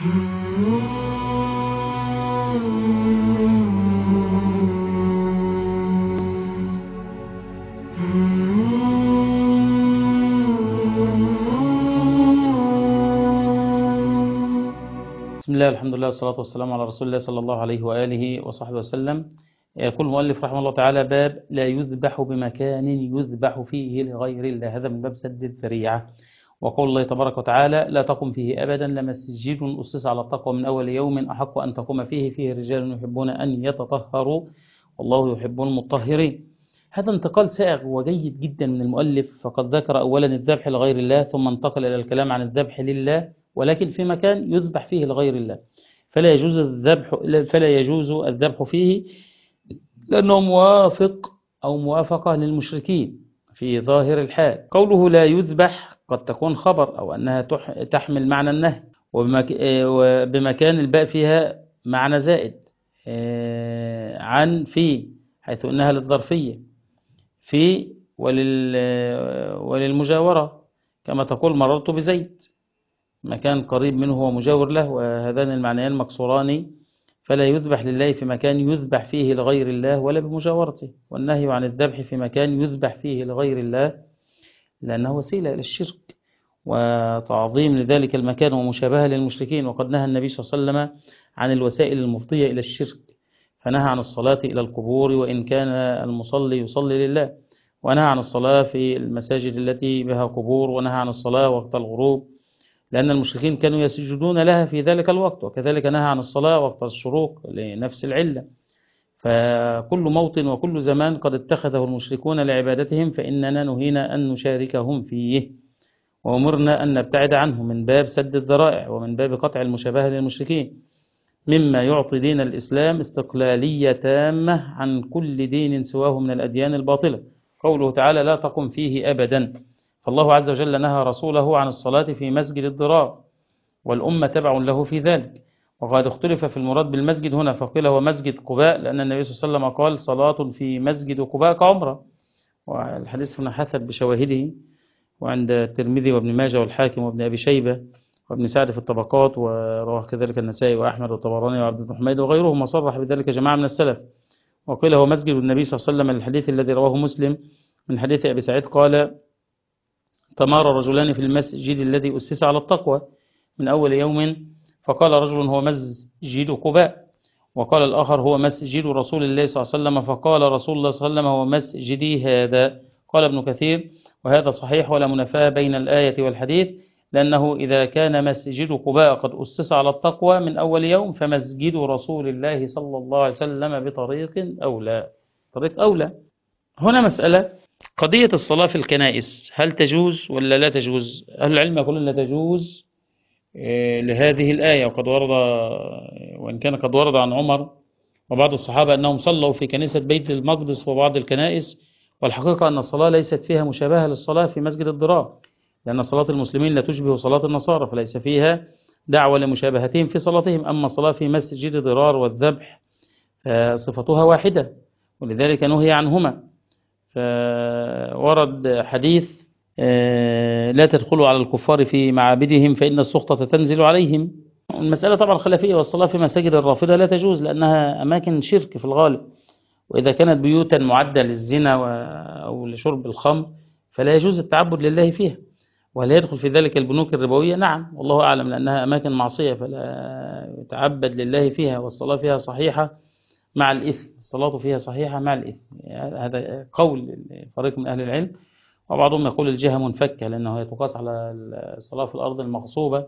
بسم الله، الحمد لله، والصلاة والسلام على رسول الله صلى الله عليه وآله وصحبه وسلم. يقول المؤلف رحمه الله تعالى: باب لا يذبح بمكان يذبح فيه لغير الله. هذا من باب سد الذريعة. وقول الله تبارك وتعالى: لا تقم فيه أبدا لمسجد أسس على التقوى من أول يوم أحق أن تقوم فيه رجال يحبون أن يتطهروا والله يحب المطهرين. هذا انتقال سائغ وجيد جدا من المؤلف، فقد ذكر أولا الذبح لغير الله، ثم انتقل إلى الكلام عن الذبح لله ولكن في مكان يذبح فيه لغير الله، فلا يجوز الذبح فيه لأنه موافق أو موافقة للمشركين في ظاهر الحال. قوله لا يذبح قد تكون خبر، أو أنها تحمل معنى النهي، وبمكان الباء فيها معنى زائد عن في، حيث أنها للظرفية في وللمجاورة، كما تقول مررت بزيد، مكان قريب منه ومجاور له، وهذان المعنيان مكسوران. فلا يذبح لله في مكان يذبح فيه لغير الله ولا بمجاورته، والنهي عن الذبح في مكان يذبح فيه لغير الله لأنه وسيلة إلى الشرك وتعظيم لذلك المكان ومشابهة للمشركين. وقد نهى النبي صلى الله عليه وسلم عن الوسائل المفضية إلى الشرك، فنهى عن الصلاة إلى القبور وإن كان المصلي يصلي لله، ونهى عن الصلاة في المساجد التي بها قبور، ونهى عن الصلاة وقت الغروب لأن المشركين كانوا يسجدون لها في ذلك الوقت، وكذلك نهى عن الصلاة وقت الشروق لنفس العلة. فكل موطن وكل زمان قد اتخذه المشركون لعبادتهم فإننا نهينا أن نشاركهم فيه، وأمرنا أن نبتعد عنه من باب سد الذرائع ومن باب قطع المشابهة للمشركين، مما يعطي دين الإسلام استقلالية تامة عن كل دين سواه من الأديان الباطلة. قوله تعالى: لا تقم فيه أبدا، فالله عز وجل نهى رسوله عن الصلاة في مسجد الضرار، والأمة تبع له في ذلك. وقد اختلف في المراد بالمسجد هنا، فقيل هو مسجد قباء لأن النبي صلى الله عليه وسلم قال: صلاة في مسجد قباء كعمرة، والحديث هنا حسب بشواهده، وعند الترمذي وابن ماجه والحاكم وابن أبي شيبة وابن سعد في الطبقات، ورواه كذلك النسائي وأحمد والطبراني وعبد بن حميد وغيرهم، وصرح بذلك جماعة من السلف. وقيل هو مسجد النبي صلى الله عليه وسلم، الحديث الذي رواه مسلم من حديث أبي سعيد قال: تمارى رجلان في المسجد الذي أسس على التقوى من أول يوم، فقال رجل: هو مسجد قباء، وقال الآخر: هو مسجد رسول الله صلى الله عليه وسلم، فقال رسول الله صلى الله عليه وسلم: هو مسجدي هذا. قال ابن كثير: وهذا صحيح ولا منافاة بين الآية والحديث، لأنه إذا كان مسجد قباء قد أسس على التقوى من أول يوم فمسجد رسول الله صلى الله عليه وسلم بطريق أولى، طريق أولى. هنا مسألة: قضية الصلاة في الكنائس هل تجوز ولا لا تجوز؟ أهل العلم يقولون لا تجوز لهذه الآية، وقد ورد، وإن كان قد ورد عن عمر وبعض الصحابة أنهم صلوا في كنيسة بيت المقدس وبعض الكنائس، والحقيقة أن الصلاة ليست فيها مشابهة للصلاة في مسجد الضرار، لأن صلاة المسلمين لا تشبه صلاة النصارى، فليس فيها دعوة لمشابهتهم في صلاتهم. أما الصلاة في مسجد ضرار والذبح صفتها واحدة، ولذلك نهي عنهما. فورد حديث: لا تدخلوا على الكفار في معابدهم فإن السخطة تنزل عليهم. المسألة طبعا خلافية، والصلاة في مساجد الرافضة لا تجوز لأنها أماكن شرك في الغالب، وإذا كانت بيوتا معدة للزنا أو لشرب الخمر فلا يجوز التعبد لله فيها. وهل يدخل في ذلك البنوك الربوية؟ نعم، والله أعلم، لأنها أماكن معصية فلا يتعبد لله فيها، والصلاة فيها صحيحة مع الإثم، الصلاة فيها صحيحة مع الإثم. هذا قول فريق من أهل العلم، وبعضهم يقول الجهة منفكة لأنه يتقاس على الصلاة في الأرض المغصوبة،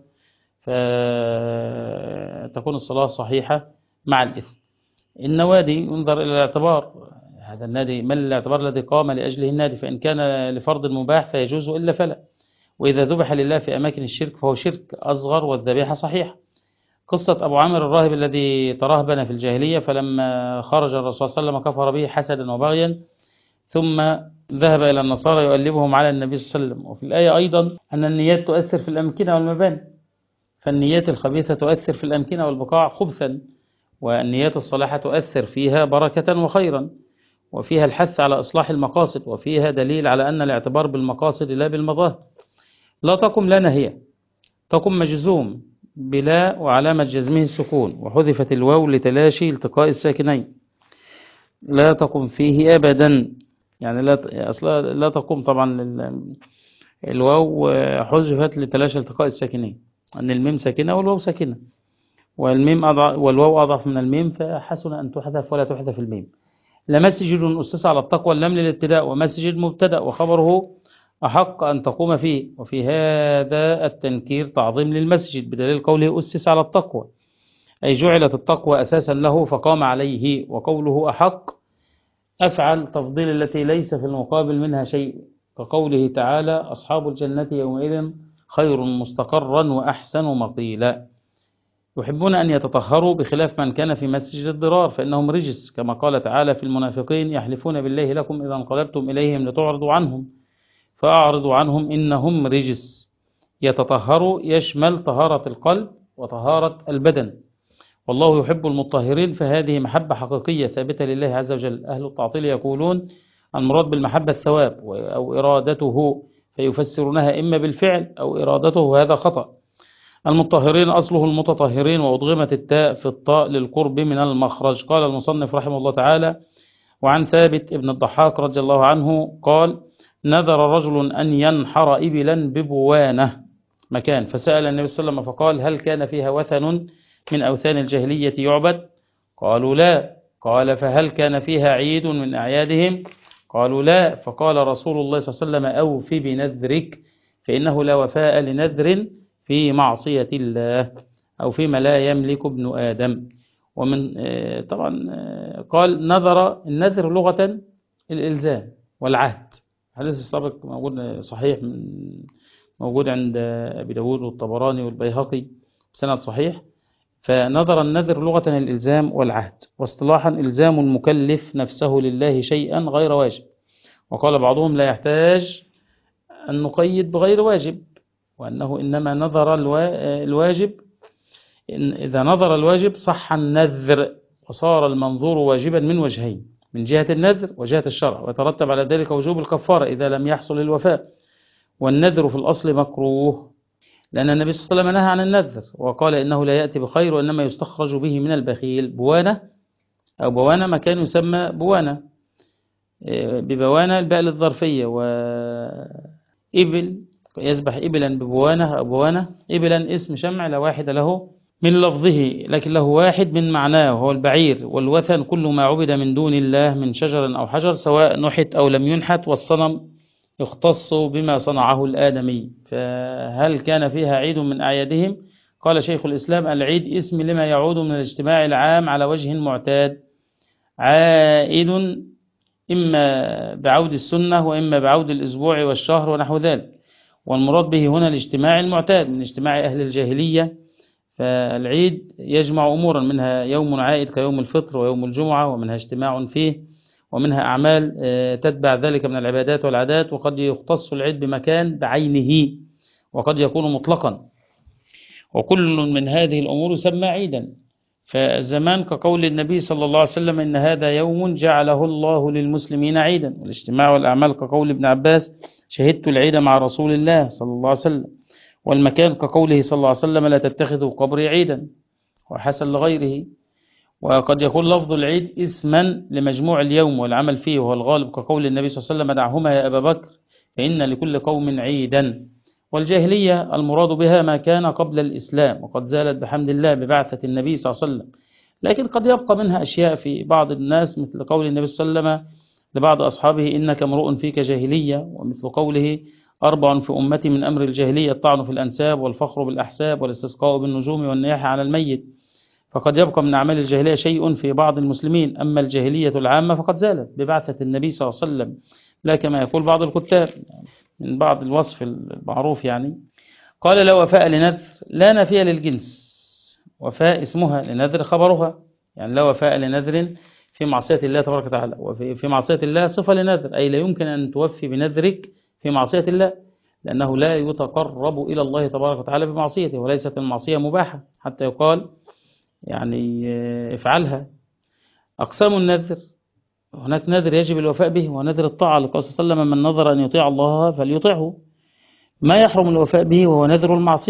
فتكون الصلاة صحيحة مع الإثم. النوادي ينظر إلى الاعتبار، هذا النادي ما الاعتبار الذي قام لأجله النادي، فإن كان لفرض مباح فيجوز إلا فلا، وإذا ذبح لله في أماكن الشرك فهو شرك أصغر والذبيحة صحيحة. قصة أبو عامر الراهب الذي ترهبن في الجاهلية، فلما خرج الرسول صلى الله عليه وسلم كفر به حسدا وبغيا، ثم ذهب إلى النصارى يؤلبهم على النبي صلى الله عليه وسلم. وفي الآية أيضا أن النيات تؤثر في الأمكنة والمباني، فالنيات الخبيثة تؤثر في الأمكنة والبقاع خبثا، والنيات الصالحة تؤثر فيها بركة وخيرا، وفيها الحث على إصلاح المقاصد، وفيها دليل على أن الاعتبار بالمقاصد لا بالمظاهر. لا تقم لا نهي، تقم مجزوم بلا وعلامة جزمه السكون، وحذفت الواو لتلاشي التقاء الساكنين. لا تقم فيه أبدا، يعني أصلا لا تقوم طبعا. الواو حذفت لتلاشي التقاء الساكنين، أن الميم ساكنة والواو ساكنة، والواو أضعف من الميم، فحسن أن تحذف ولا تحذف الميم. لمسجد أسس على التقوى، اللام للابتداء، ومسجد مبتدأ وخبره أحق أن تقوم فيه، وفي هذا التنكير تعظيم للمسجد بدليل قوله أسس على التقوى، أي جعلت التقوى أساسا له فقام عليه. وقوله أحق أفعل تفضيل التي ليس في المقابل منها شيء، كقوله تعالى أصحاب الجنة يومئذ خير مستقرا وأحسن مقيلا. يحبون أن يتطهروا بخلاف من كان في مسجد الضرار فإنهم رجس، كما قال تعالى في المنافقين يحلفون بالله لكم إذا انقلبتم إليهم لتعرضوا عنهم فأعرضوا عنهم إنهم رجس. يتطهروا يشمل طهارة القلب وطهارة البدن، والله يحب المطهرين، فهذه محبة حقيقية ثابتة لله عز وجل. أهل التعطيل يقولون المراد بالمحبة الثواب أو إرادته، فيفسرونها إما بالفعل أو إرادته، وهذا خطأ. المطهرين أصله المتطهرين، وأضغمت التاء في الطاء للقرب من المخرج. قال المصنف رحمه الله تعالى: وعن ثابت ابن الضحاك رضي الله عنه قال: نذر رجل أن ينحر إبلا ببوانة مكان، فسأل النبي صلى الله عليه وسلم فقال: هل كان فيها وثن من أوثان الجاهلية يعبد؟ قالوا لا. قال: فهل كان فيها عيد من أعيادهم؟ قالوا لا. فقال رسول الله صلى الله عليه وسلم: أوف بنذرك، فإنه لا وفاء لنذر في معصية الله أو فيما لا يملك ابن آدم. ومن طبعا قال نذر، النذر لغة الإلزام والعهد. الحديث السابق موجود صحيح، موجود عند أبي داود والطبراني والبيهقي بسند صحيح. فنظر النذر لغة الإلزام والعهد، واصطلاحا إلزام المكلف نفسه لله شيئا غير واجب. وقال بعضهم لا يحتاج أن نقيد بغير واجب، وأنه إنما نظر الواجب، إذا نظر الواجب صح النذر، وصار المنظور واجبا من وجهين: من جهة النذر وجهة الشرع، ويترتب على ذلك وجوب الكفارة إذا لم يحصل الوفاء. والنذر في الأصل مكروه، لأن النبي صلى الله عليه وسلم نهى عن النذر وقال إنه لا يأتي بخير وإنما يستخرج به من البخيل. بوانة أو بوانة مكان يسمى بوانة، ببوانة الباء للظرفية، وإبل يذبح إبلا ببوانة أو بوانة. إبلا اسم شمع لا واحد له من لفظه لكن له واحد من معناه، وهو البعير. والوثن كل ما عبد من دون الله من شجر أو حجر سواء نحت أو لم ينحت، والصنم يختص بما صنعه الآدمي. فهل كان فيها عيد من أعيادهم؟ قال شيخ الإسلام: العيد اسم لما يعود من الاجتماع العام على وجه معتاد، عائد إما بعود السنة وإما بعود الأسبوع والشهر ونحو ذلك. والمراد به هنا الاجتماع المعتاد من اجتماع أهل الجاهلية. فالعيد يجمع أمورا، منها يوم عائد كيوم الفطر ويوم الجمعة، ومنها اجتماع فيه، ومنها أعمال تتبع ذلك من العبادات والعادات. وقد يختص العيد بمكان بعينه، وقد يكون مطلقا، وكل من هذه الأمور يسمى عيدا. فالزمان كقول النبي صلى الله عليه وسلم: إن هذا يوم جعله الله للمسلمين عيدا. والاجتماع والأعمال كقول ابن عباس: شهدت العيد مع رسول الله صلى الله عليه وسلم. والمكان كقوله صلى الله عليه وسلم: لا تتخذوا قبري عيدا، وحسن لغيره. وقد يكون لفظ العيد اسما لمجموع اليوم والعمل فيه، وهو الغالب، كقول النبي صلى الله عليه وسلم: دعهما يا أبا بكر فإن لكل قوم عيدا. والجاهلية المراد بها ما كان قبل الإسلام، وقد زالت بحمد الله ببعثة النبي صلى الله عليه وسلم، لكن قد يبقى منها أشياء في بعض الناس، مثل قول النبي صلى الله عليه وسلم لبعض أصحابه: إنك امرؤ فيك جاهلية. ومثل قوله: 4 في أمتي من أمر الجاهلية: الطعن في الأنساب، والفخر بالأحساب، والاستسقاء بالنجوم، والنياحة على الميت. فقد يبقى من أعمال الجاهلية شيء في بعض المسلمين، أما الجاهلية العامة فقد زالت ببعثة النبي صلى الله عليه وسلم، لا كما يقول بعض الكتاب من بعض الوصف المعروف يعني. قال: لا وفاء لنذر، لا نافية للجنس، وفاء اسمها لنذر خبرها، يعني لا وفاء لنذر في معصية الله تبارك وتعالى. وفي معصية الله صفة لنذر، أي لا يمكن أن توفي بنذرك في معصية الله، لأنه لا يتقرب إلى الله تبارك وتعالى بمعصيته، وليست المعصية مباحة حتى يقال يعني افعلها. أقسام النذر: هناك نذر يجب الوفاء به، ونذر الطاعة، لقول صلى الله عليه وسلم: من نذر أن يطيع الله فليطيعه. ما يحرم الوفاء به وهو نذر المعصية،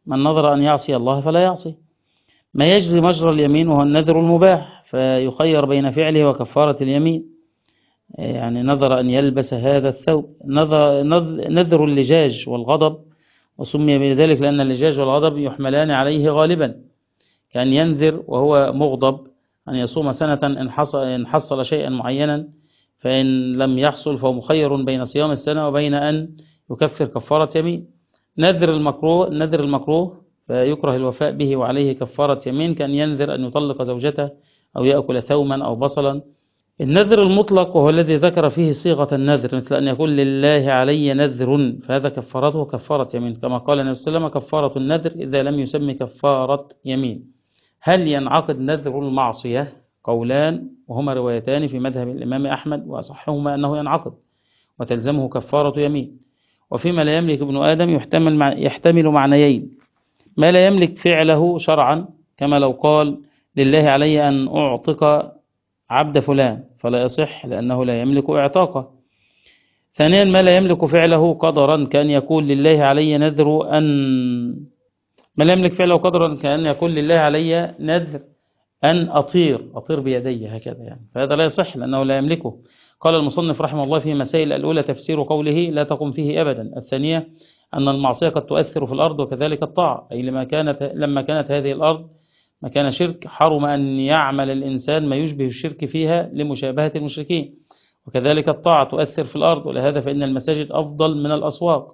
من نظر أن يعصي الله فلا يعصي. ما يجري مجرى اليمين وهو النذر المباح، فيخير بين فعله وكفارة اليمين. يعني نذر أن يلبس هذا الثوب، نذر اللجاج والغضب، وسمي بذلك لأن اللجاج والغضب يحملان عليه غالبا، كأن ينذر وهو مغضب أن يصوم سنة إن حصل شيئا معينا، فإن لم يحصل فهو مخير بين صيام السنة وبين أن يكفر كفارة يمين. نذر المكروه فيكره الوفاء به وعليه كفارة يمين، كأن ينذر أن يطلق زوجته أو يأكل ثوما أو بصلا. النذر المطلق وهو الذي ذكر فيه صيغة النذر، مثل أن يقول لله علي نذر، فهذا كفارته كفارة يمين، كما قال النبي صلى الله عليه وسلم كفارة النذر إذا لم يسمي كفارة يمين. هل ينعقد نذر المعصية؟ قولان وهما روايتان في مذهب الإمام أحمد، وأصحهما أنه ينعقد وتلزمه كفارة يمين. وفيما لا يملك ابن آدم يحتمل معنيين: ما لا يملك فعله شرعا، كما لو قال لله علي أن أعتق عبد فلان، فلا يصح لأنه لا يملك اعتاقه. ثانيا ما لا يملك فعله قدرا، كأن يقول لله علي نذر ما لا يملك فعله قدرا كأن يقول لله علي نذر أن أطير بيدي هكذا، يعني فهذا لا يصح لأنه لا يملكه. قال المصنف رحمه الله في مسائل: الأولى تفسير قوله لا تقم فيه أبدا. الثانية أن المعصية قد تؤثر في الأرض وكذلك الطاعة، أي لما كانت هذه الأرض مكان شرك حرم أن يعمل الإنسان ما يشبه الشرك فيها لمشابهة المشركين، وكذلك الطاعة تؤثر في الأرض، ولهذا فإن المساجد أفضل من الأسواق،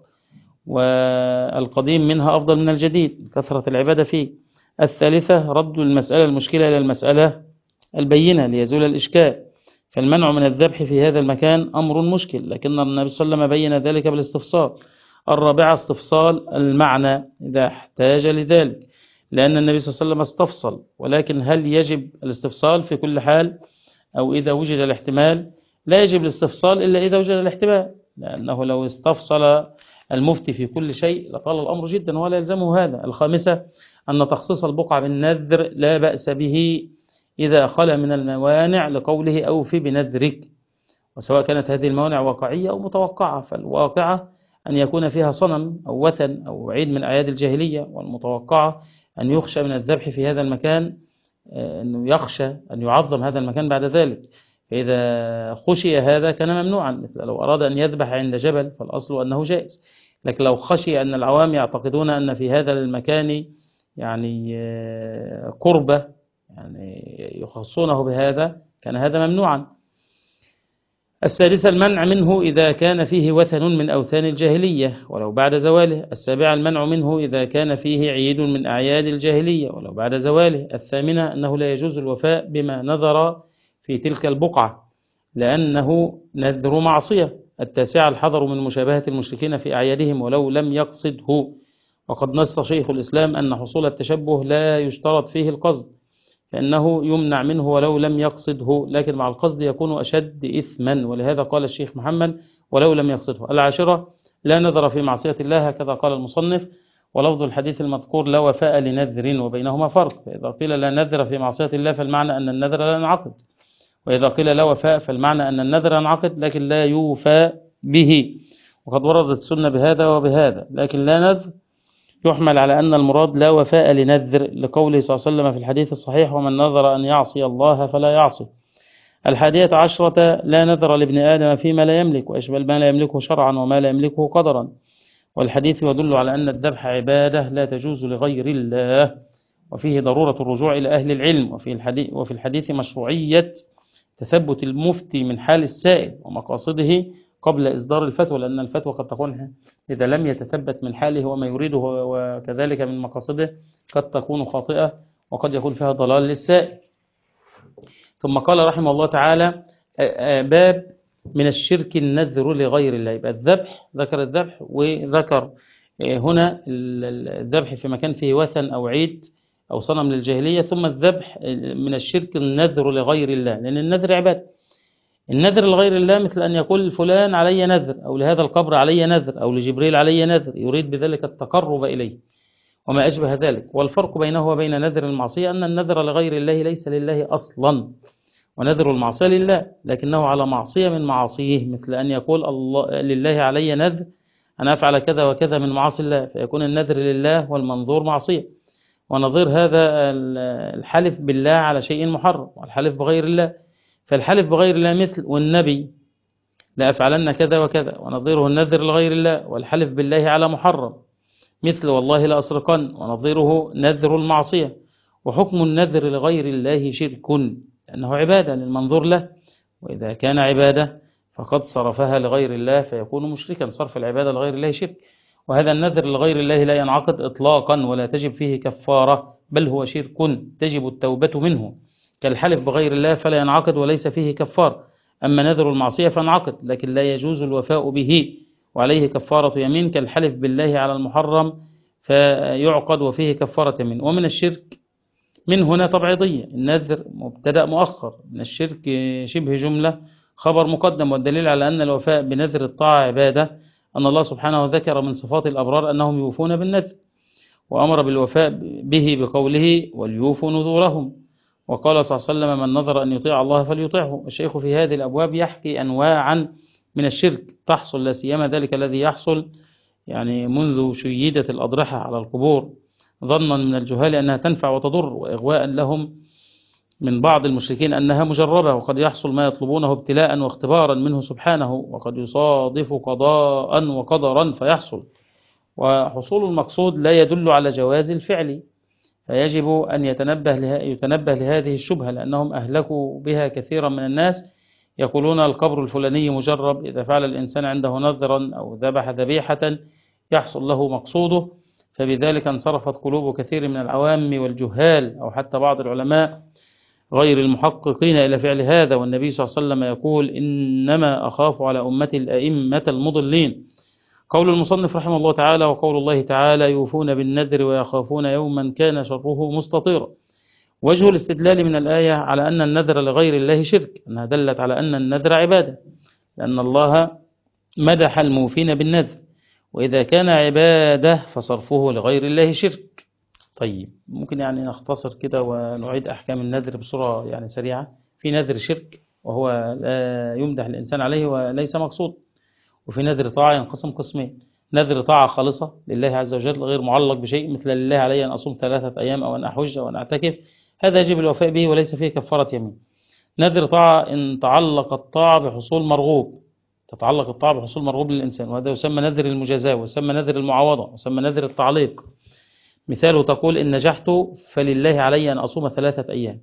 والقديم منها أفضل من الجديد، كثرة العبادة فيه. الثالثة رد المسألة المشكلة إلى المسألة البينة ليزول الإشكال، فالمنع من الذبح في هذا المكان أمر مشكل، لكن النبي صلى الله عليه وسلم بين ذلك بالاستفصال. الرابعة استفصال المعنى إذا احتاج لذلك، لأن النبي صلى الله عليه وسلم استفصل، ولكن هل يجب الاستفصال في كل حال أو إذا وجد الاحتمال؟ لا يجب الاستفصال إلا إذا وجد الاحتمال، لأنه لو استفصل المفتي في كل شيء لطال الأمر جدا ولا يلزمه هذا. الخامسة أن تخصيص البقعة بالنذر لا بأس به إذا خلا من الموانع لقوله أوفي بنذرك، وسواء كانت هذه الموانع واقعية أو متوقعة، فالواقعة أن يكون فيها صنم أو وثن أو عيد من أعياد الجاهلية، والمتوقعة أن يخشى من الذبح في هذا المكان، أنه يخشى أن يعظم هذا المكان بعد ذلك، فإذا خشي هذا كان ممنوعا. مثل لو أراد أن يذبح عند جبل فالأصل أنه جائز، لكن لو خشي أن العوام يعتقدون أن في هذا المكان يعني قربة، يعني يخصونه بهذا، كان هذا ممنوعا. السادسة المنع منه إذا كان فيه وثن من أوثان الجاهلية ولو بعد زواله. السابعة المنع منه إذا كان فيه عيد من أعياد الجاهلية ولو بعد زواله. الثامنة أنه لا يجوز الوفاء بما نذر في تلك البقعة لأنه نذر معصية. التاسعة الحذر من مشابهة المشركين في أعيادهم ولو لم يقصده، وقد نص شيخ الإسلام أن حصول التشبه لا يشترط فيه القصد، فإنه يمنع منه ولو لم يقصده، لكن مع القصد يكون أشد إثما، ولهذا قال الشيخ محمد ولو لم يقصده. العاشرة لا نذر في معصية الله، هكذا قال المصنف، ولفظ الحديث المذكور لا وفاء لنذر وبينهما فرق، فإذا قيل لا نذر في معصية الله فالمعنى أن النذر لا ينعقد، وإذا قيل لا وفاء فالمعنى أن النذر ينعقد لكن لا يوفى به. وقد وردت السنة بهذا وبهذا، لكن لا نذر يحمل على أن المراد لا وفاء لنذر، لقوله صلى الله عليه وسلم في الحديث الصحيح ومن نذر أن يعصي الله فلا يعصي. 11 لا نذر لابن آدم فيما لا يملك، ويشمل ما لا يملكه شرعا وما لا يملكه قدرا، والحديث يدل على أن الذبح عبادة لا تجوز لغير الله، وفيه ضرورة الرجوع إلى أهل العلم، وفي الحديث مشروعية تثبت المفتي من حال السائل ومقاصده قبل إصدار الفتوى، لأن الفتوى قد تكون إذا لم يتثبت من حاله وما يريده وكذلك من مقاصده قد تكون خاطئة وقد يكون فيها ضلال للسائل. ثم قال رحمه الله تعالى: باب من الشرك النذر لغير الله. يبقى الذبح، ذكر الذبح وذكر هنا الذبح في مكان فيه وثن أو عيد أو صنم للجاهلية، ثم الذبح من الشرك النذر لغير الله، لأن النذر عبادة. النذر لغير الله مثل أن يقول فلان علي نذر، أو لهذا القبر علي نذر، أو لجبريل علي نذر، يريد بذلك التقرب إليه وما أشبه ذلك. والفرق بينه وبين نذر المعصية أن النذر لغير الله ليس لله أصلا، ونذر المعصية لله لكنه على معصية من معاصيه، مثل أن يقول الله لله علي نذر أن أفعل كذا وكذا من معاصي الله، فيكون النذر لله والمنظور معصية. ونظير هذا الحلف بالله على شيء محرم، والحلف بغير الله. فالحلف بغير الله مثل والنبي لأفعلن كذا وكذا، ونظيره النذر لغير الله والحلف بالله على محرم مثل والله لأسرقن، ونظيره نذر المعصية. وحكم النذر لغير الله شرك، لأنه عبادة للمنظور له، وإذا كان عبادة فقد صرفها لغير الله فيكون مشركا. صرف العبادة لغير الله شرك. وهذا النذر لغير الله لا ينعقد إطلاقا ولا تجب فيه كفارة، بل هو شرك تجب التوبة منه، كالحلف بغير الله فلا ينعقد وليس فيه كفار. أما نذر المعصية فانعقد لكن لا يجوز الوفاء به وعليه كفارة يمين، كالحلف بالله على المحرم فيعقد وفيه كفارة يمين. ومن الشرك من هنا تبعيضية، النذر مبتدأ مؤخر، من الشرك شبه جملة خبر مقدم. والدليل على أن الوفاء بنذر الطاعة عبادة أن الله سبحانه ذكر من صفات الأبرار أنهم يوفون بالنذر، وأمر بالوفاء به بقوله وليوفوا نذورهم. وقال صلى الله عليه وسلم من نذر أن يطيع الله فليطيعه. الشيخ في هذه الأبواب يحكي أنواعا من الشرك تحصل، لا سيما ذلك الذي يحصل يعني منذ شيدت الأضرحة على القبور ظنا من الجهال أنها تنفع وتضر، وإغواء لهم من بعض المشركين أنها مجربة، وقد يحصل ما يطلبونه ابتلاء واختبارا منه سبحانه، وقد يصادف قضاء وقدرا فيحصل. وحصول المقصود لا يدل على جواز الفعل، فيجب أن يتنبه لهذه الشبهة، لأنهم أهلكوا بها كثيرا من الناس. يقولون القبر الفلاني مجرب، إذا فعل الإنسان عنده نذرا أو ذبح ذبيحة يحصل له مقصوده، فبذلك انصرفت قلوب كثير من العوام والجهال أو حتى بعض العلماء غير المحققين إلى فعل هذا. والنبي صلى الله عليه وسلم يقول إنما أخاف على أمتي الأئمة المضلين. قول المصنف رحمه الله تعالى وقول الله تعالى يوفون بالنذر ويخافون يوما كان شره مستطيرا. وجه الاستدلال من الآية على أن النذر لغير الله شرك، أنها دلت على أن النذر عبادة، لأن الله مدح الموفين بالنذر، وإذا كان عبادة فصرفه لغير الله شرك. طيب ممكن يعني نختصر كده ونعيد أحكام النذر بصورة يعني سريعة. في نذر شرك وهو لا يمدح الإنسان عليه وليس مقصود، وفي نذر طاعة ينقسم قسمين: نذر طاعة خالصة لله عز وجل غير معلق بشيء، مثل لله علي أن أصوم 3 أيام أو أن أحج أو أن أعتكف، هذا يجب الوفاء به وليس فيه كفارة يمين. نذر طاعة إن تعلق الطاعة بحصول مرغوب، تتعلق الطاعة بحصول مرغوب للإنسان، وهذا يسمى نذر المجازاة ويسمى نذر المعاوضة ويسمى نذر التعليق. مثاله تقول إن نجحت فلله علي أن أصوم 3 أيام،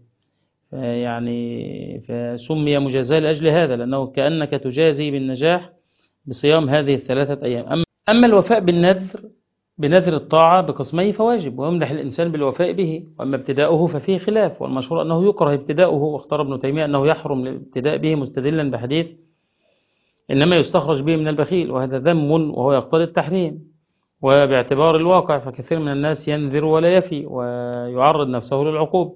يعني فسمي مجازاة لأجل هذا، لأنه كأنك تجازي بالنجاح بصيام هذه 3 أيام. أما الوفاء بنذر الطاعة بقسميه فواجب، ويمدح الإنسان بالوفاء به. وأما ابتداؤه ففيه خلاف، والمشهور أنه يكره ابتداؤه، واختار ابن تيمية أنه يحرم الابتداء به مستدلا بحديث إنما يستخرج به من البخيل، وهذا ذم وهو يقتضي التحريم. وباعتبار الواقع فكثير من الناس ينذر ولا يفي ويعرض نفسه للعقوبة.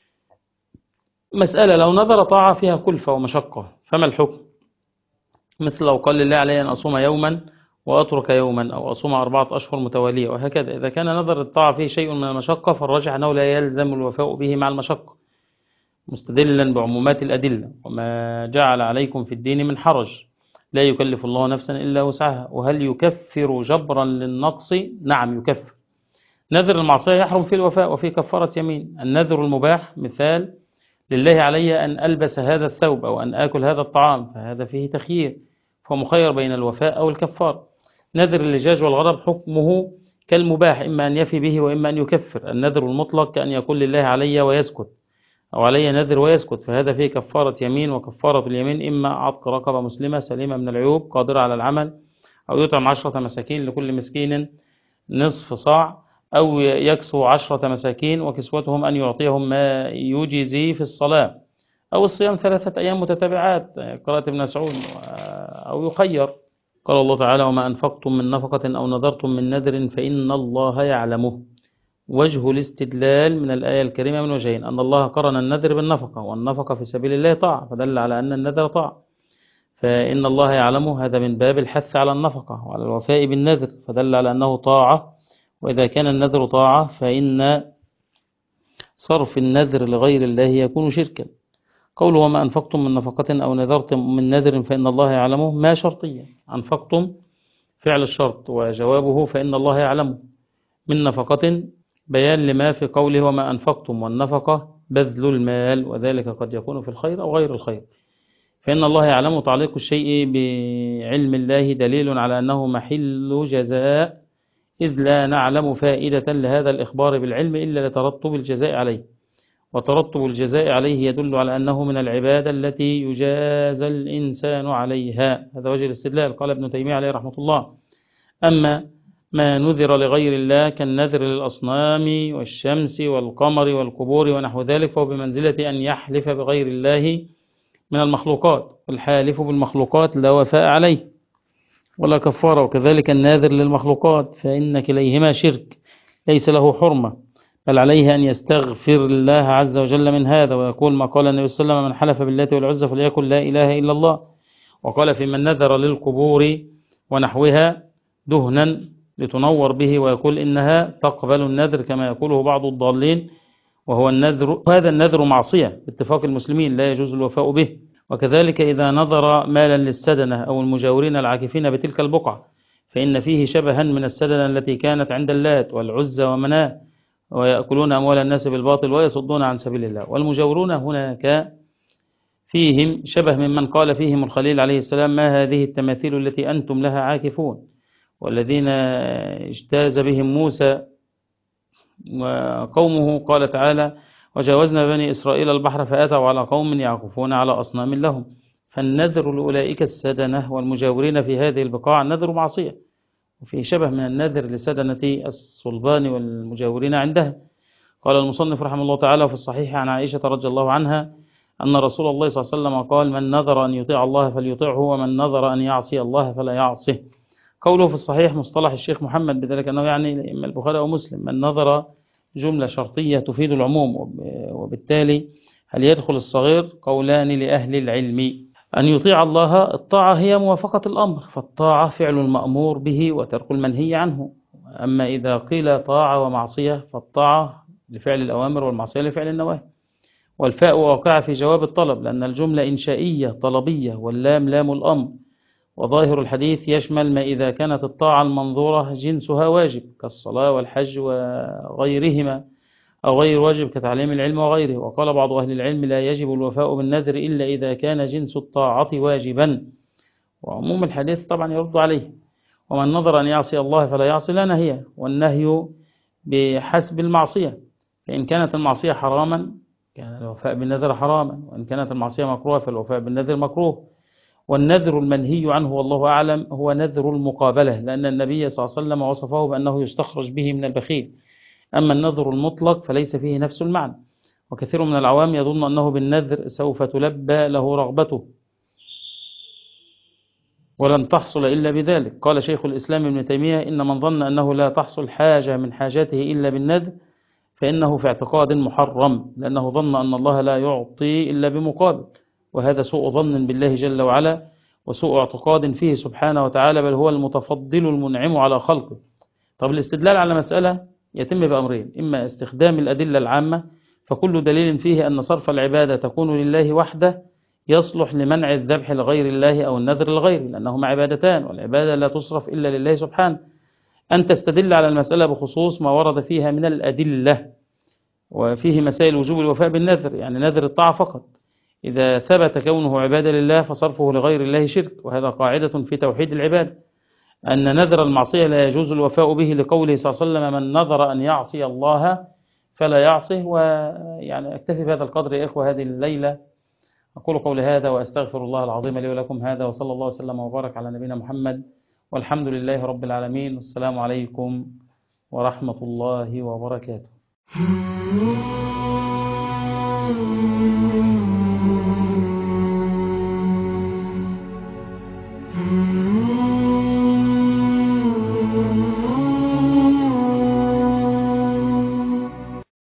مسألة لو نذر طاعة فيها كلفة ومشقة فما الحكم؟ مثل لو قال لله علي أن أصوم يوما وأترك يوما، أو أصوم 4 أشهر متوالية، وهكذا. إذا كان نذر الطاعة فيه شيء من المشقة فالراجح أنه لا يلزم الوفاء به مع المشقة، مستدلا بعمومات الأدلة: وما جعل عليكم في الدين من حرج، لا يكلف الله نفسا إلا وسعها. وهل يكفر جبرا للنقص؟ نعم يكفر. نذر المعصية يحرم فيه الوفاء وفيه كفارة يمين. النذر المباح مثال لله علي أن ألبس هذا الثوب أو أن آكل هذا الطعام، فهذا فيه تخيير، فهو مخير بين الوفاء أو الكفار. نذر اللجاج والغرض حكمه كالمباح، إما أن يفي به وإما أن يكفر. النذر المطلق كأن يقول لله علي ويسكت، أو علي نذر ويسكت، فهذا فيه كفارة يمين. وكفارة اليمين إما عتق رقبة مسلمة سليمة من العيوب قادرة على العمل، أو يطعم 10 مساكين لكل مسكين نصف صاع، أو يكسو 10 مساكين وكسوتهم أن يعطيهم ما يجزي في الصلاة، أو الصيام 3 أيام متتابعات قراءة ابن مسعود، أو يخير. قال الله تعالى وما أنفقتم من نفقة أو نذرتم من نذر فإن الله يعلمه. وجه الاستدلال من الآية الكريمة من وجهين: أن الله قرن النذر بالنفقة، والنفقة في سبيل الله طاعة، فدل على أن النذر طاعة، فإن الله يعلمه، هذا من باب الحث على النفقة وعلى الوفاء بالنذر، فدل على أنه طاعة. وإذا كان النذر طاعة فإن صرف النذر لغير الله يكون شركا. قوله وما أنفقتم من نفقة أو نذرتم من نذر فإن الله يعلمه ما شرطية. أنفقتم فعل الشرط وجوابه فإن الله يعلم من نفقة بيان لما في قوله وما أنفقتم، والنفقة بذل المال، وذلك قد يكون في الخير أو غير الخير. فإن الله يعلم، تعليق الشيء بعلم الله دليل على أنه محل جزاء، إذ لا نعلم فائدة لهذا الإخبار بالعلم إلا لترتب الجزاء عليه، وترتب الجزاء عليه يدل على أنه من العبادة التي يجازى الإنسان عليها. هذا وجه الاستدلال. قال ابن تيمية عليه رحمة الله: أما ما نذر لغير الله كالنذر للأصنام والشمس والقمر والقبور ونحو ذلك، فهو بمنزلة أن يحلف بغير الله من المخلوقات، والحالف بالمخلوقات لا وفاء عليه ولا كفارة، وكذلك الناذر للمخلوقات، فإن كليهما شرك ليس له حرمة، بل عليه أن يستغفر الله عز وجل من هذا، ويقول ما قال النبي صلى الله عليه وسلم: من حلف بالله والعزى فليقل لا إله إلا الله. وقال في من نذر للقبور ونحوها دهنا لتنور به، ويقول إنها تقبل النذر كما يقوله بعض الضالين، وهو النذر، هذا النذر معصية باتفاق المسلمين لا يجوز الوفاء به. وكذلك إذا نذر مالا للسدنة أو المجاورين العاكفين بتلك البقعة، فإن فيه شبها من السدنة التي كانت عند اللات والعزى ومناه، ويأكلون أموال الناس بالباطل ويصدون عن سبيل الله. والمجاورون هناك فيهم شبه ممن قال فيهم الخليل عليه السلام: ما هذه التماثيل التي أنتم لها عاكفون؟ والذين اجتاز بهم موسى وقومه، قال تعالى: وجاوزنا بني إسرائيل البحر فأتوا على قوم يعكفون على أصنام لهم. فالنذر لأولئك السدنة والمجاورين في هذه البقاع نذر معصية، وفي شبه من النذر لسدنة الصلبان والمجاورين عندها. قال المصنف رحمه الله تعالى في الصحيح عن عائشة رضي الله عنها أن رسول الله صلى الله عليه وسلم قال: من نذر أن يطيع الله فليطيعه، ومن نذر أن يعصي الله فلا يعصه. قوله في الصحيح مصطلح الشيخ محمد بذلك أنه يعني إما البخاري أو مسلم. من نذر جملة شرطية تفيد العموم، وبالتالي هل يدخل الصغير؟ قولان لأهل العلم. أن يطيع الله، الطاعة هي موافقة الأمر، فالطاعة فعل المأمور به وترك المنهي عنه. أما إذا قيل طاعة ومعصية، فالطاعة لفعل الأوامر والمعصية لفعل النواهي. والفاء واقعة في جواب الطلب، لأن الجملة إنشائية طلبية، واللام لام الأمر. وظاهر الحديث يشمل ما إذا كانت الطاعة المنظورة جنسها واجب كالصلاة والحج وغيرهما، أو غير واجب كتعليم العلم وغيره. وقال بعض أهل العلم: لا يجب الوفاء بالنذر إلا إذا كان جنس الطاعة واجبا. وعموم الحديث طبعا يرد عليه. ومن نظر أن يعصي الله فلا يعصي لا نهيه، والنهي بحسب المعصية، فإن كانت المعصية حراما كان الوفاء بالنذر حراما، وإن كانت المعصية مكروه فالوفاء بالنذر مكروه. والنذر المنهي عنه والله أعلم هو نذر المقابلة، لأن النبي صلى الله عليه وسلم وصفه بأنه يستخرج به من البخيل. أما النذر المطلق فليس فيه نفس المعنى، وكثير من العوام يظن أنه بالنذر سوف تلبى له رغبته، ولن تحصل إلا بذلك. قال شيخ الإسلام ابن تيمية: إن من ظن أنه لا تحصل حاجة من حاجاته إلا بالنذر فإنه في اعتقاد محرم، لأنه ظن أن الله لا يعطي إلا بمقابل، وهذا سوء ظن بالله جل وعلا، وسوء اعتقاد فيه سبحانه وتعالى، بل هو المتفضل المنعم على خلقه. طب الاستدلال على مسألة يتم بأمرين: إما استخدام الأدلة العامة، فكل دليل فيه أن صرف العبادة تكون لله وحده يصلح لمنع الذبح لغير الله أو النذر لغيره، لأنهما عبادتان، والعبادة لا تصرف إلا لله سبحانه. أن تستدل على المسألة بخصوص ما ورد فيها من الأدلة، وفيه مسائل وجوب الوفاء بالنذر، يعني نذر الطاعة فقط، إذا ثبت كونه عبادة لله فصرفه لغير الله شرك، وهذا قاعدة في توحيد العبادة، أن نذر المعصية لا يجوز الوفاء به، لقوله صلى الله عليه وسلم: من نذر أن يعصي الله فلا يعصه. ويعني أكتفي بهذا القدر يا إخوة هذه الليلة، أقول قولي هذا وأستغفر الله العظيم لي ولكم هذا، وصلى الله وسلم وبارك على نبينا محمد، والحمد لله رب العالمين، والسلام عليكم ورحمة الله وبركاته.